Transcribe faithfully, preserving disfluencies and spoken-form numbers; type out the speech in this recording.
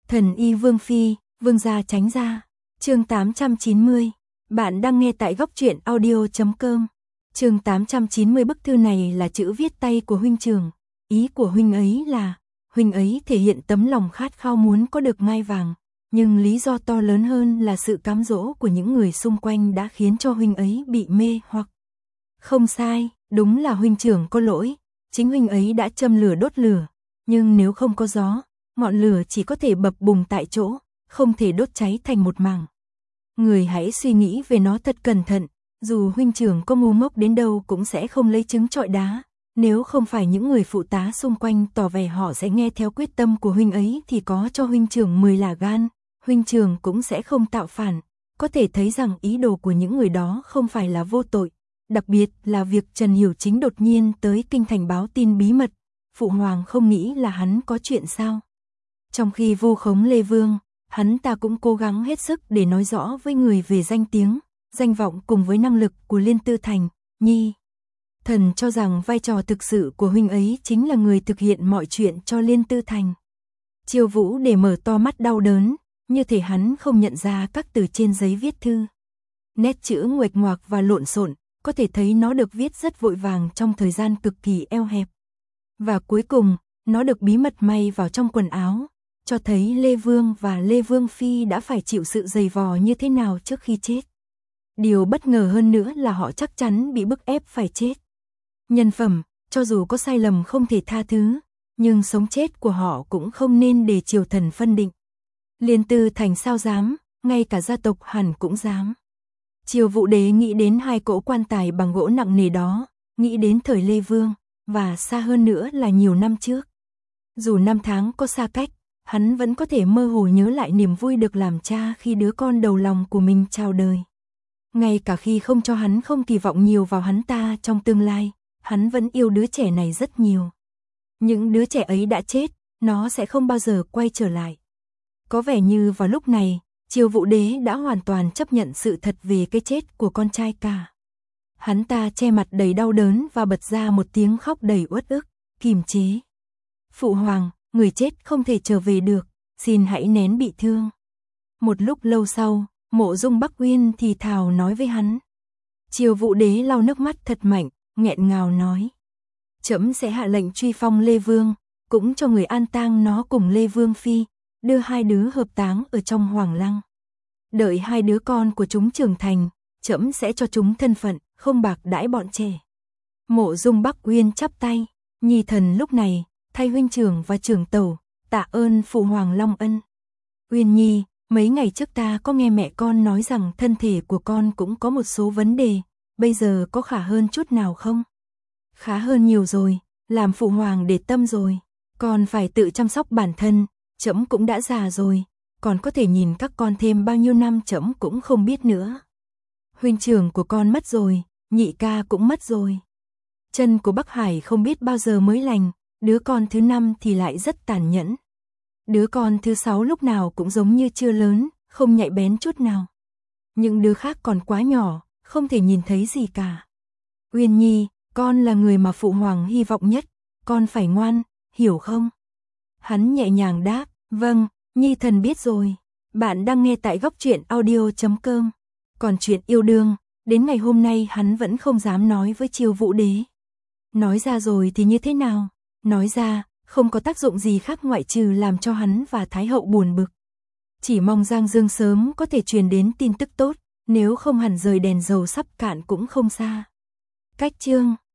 Thần y Vương Phi, Vương gia tránh ra. Chương tám trăm chín mươi. Bạn đang nghe tại góc truyện audio chấm com. Chương tám trăm chín mươi. Bức thư này là chữ viết tay của huynh trưởng. Ý của huynh ấy là, huynh ấy thể hiện tấm lòng khát khao muốn có được ngai vàng, nhưng lý do to lớn hơn là sự cám dỗ của những người xung quanh đã khiến cho huynh ấy bị mê hoặc. Không sai, đúng là huynh trưởng có lỗi, chính huynh ấy đã châm lửa đốt lửa, nhưng nếu không có gió, ngọn lửa chỉ có thể bập bùng tại chỗ, không thể đốt cháy thành một mảng. Người hãy suy nghĩ về nó thật cẩn thận, dù huynh trưởng có ngu ngốc đến đâu cũng sẽ không lấy trứng trọi đá, nếu không phải những người phụ tá xung quanh tỏ vẻ họ sẽ nghe theo quyết tâm của huynh ấy thì có cho huynh trưởng mười là gan, huynh trưởng cũng sẽ không tạo phản, có thể thấy rằng ý đồ của những người đó không phải là vô tội, đặc biệt là việc Trần Hiểu Chính đột nhiên tới kinh thành báo tin bí mật, phụ hoàng không nghĩ là hắn có chuyện sao. Trong khi vu khống Lê Vương, hắn ta cũng cố gắng hết sức để nói rõ với người về danh tiếng, danh vọng cùng với năng lực của Liên Tư Thành, Nhi. Thần cho rằng vai trò thực sự của huynh ấy chính là người thực hiện mọi chuyện cho Liên Tư Thành. Chiêu Vũ để mở to mắt đau đớn, như thể hắn không nhận ra các từ trên giấy viết thư. Nét chữ nguệch ngoạc và lộn xộn, có thể thấy nó được viết rất vội vàng trong thời gian cực kỳ eo hẹp. Và cuối cùng, nó được bí mật may vào trong quần áo, cho thấy Lê Vương và Lê Vương Phi đã phải chịu sự dày vò như thế nào trước khi chết. Điều bất ngờ hơn nữa là họ chắc chắn bị bức ép phải chết. Nhân phẩm, cho dù có sai lầm không thể tha thứ, nhưng sống chết của họ cũng không nên để triều thần phân định. Liên Tư Thành sao dám, ngay cả gia tộc hẳn cũng dám. Triều Vũ Đế nghĩ đến hai cỗ quan tài bằng gỗ nặng nề đó, nghĩ đến thời Lê Vương, và xa hơn nữa là nhiều năm trước. Dù năm tháng có xa cách, hắn vẫn có thể mơ hồ nhớ lại niềm vui được làm cha khi đứa con đầu lòng của mình chào đời. Ngay cả khi không cho hắn không kỳ vọng nhiều vào hắn ta trong tương lai, hắn vẫn yêu đứa trẻ này rất nhiều. Những đứa trẻ ấy đã chết, nó sẽ không bao giờ quay trở lại. Có vẻ như vào lúc này, Triều Vũ Đế đã hoàn toàn chấp nhận sự thật về cái chết của con trai cả. Hắn ta che mặt đầy đau đớn và bật ra một tiếng khóc đầy uất ức, kìm chế. Phụ hoàng, người chết không thể trở về được, xin hãy nén bị thương. Một lúc lâu sau, Mộ Dung Bắc Uyên thì thào nói với hắn. Triều Vũ Đế lau nước mắt thật mạnh, nghẹn ngào nói. Trẫm sẽ hạ lệnh truy phong Lê Vương, cũng cho người an tang nó cùng Lê Vương Phi, đưa hai đứa hợp táng ở trong Hoàng Lăng. Đợi hai đứa con của chúng trưởng thành, trẫm sẽ cho chúng thân phận, không bạc đãi bọn trẻ. Mộ Dung Bắc Uyên chắp tay, Nhi thần lúc này, thay huynh trưởng và trưởng tẩu, tạ ơn phụ hoàng long ân. Uyên Nhi, mấy ngày trước ta có nghe mẹ con nói rằng thân thể của con cũng có một số vấn đề, bây giờ có khả hơn chút nào không? Khá hơn nhiều rồi, làm phụ hoàng để tâm rồi, con phải tự chăm sóc bản thân, trẫm cũng đã già rồi, còn có thể nhìn các con thêm bao nhiêu năm trẫm cũng không biết nữa. Huynh trưởng của con mất rồi, nhị ca cũng mất rồi. Chân của Bắc Hải không biết bao giờ mới lành, đứa con thứ năm thì lại rất tàn nhẫn. Đứa con thứ sáu lúc nào cũng giống như chưa lớn, không nhạy bén chút nào. Những đứa khác còn quá nhỏ, không thể nhìn thấy gì cả. Uyên Nhi, con là người mà phụ hoàng hy vọng nhất, con phải ngoan, hiểu không? Hắn nhẹ nhàng đáp, vâng, Nhi thần biết rồi. Bạn đang nghe tại góc truyện audio chấm com. Còn chuyện yêu đương, đến ngày hôm nay hắn vẫn không dám nói với Triều Vũ Đế. Nói ra rồi thì như thế nào? Nói ra, không có tác dụng gì khác ngoại trừ làm cho hắn và Thái hậu buồn bực. Chỉ mong Giang Dương sớm có thể truyền đến tin tức tốt, nếu không hẳn rời đèn dầu sắp cạn cũng không xa. Cách chương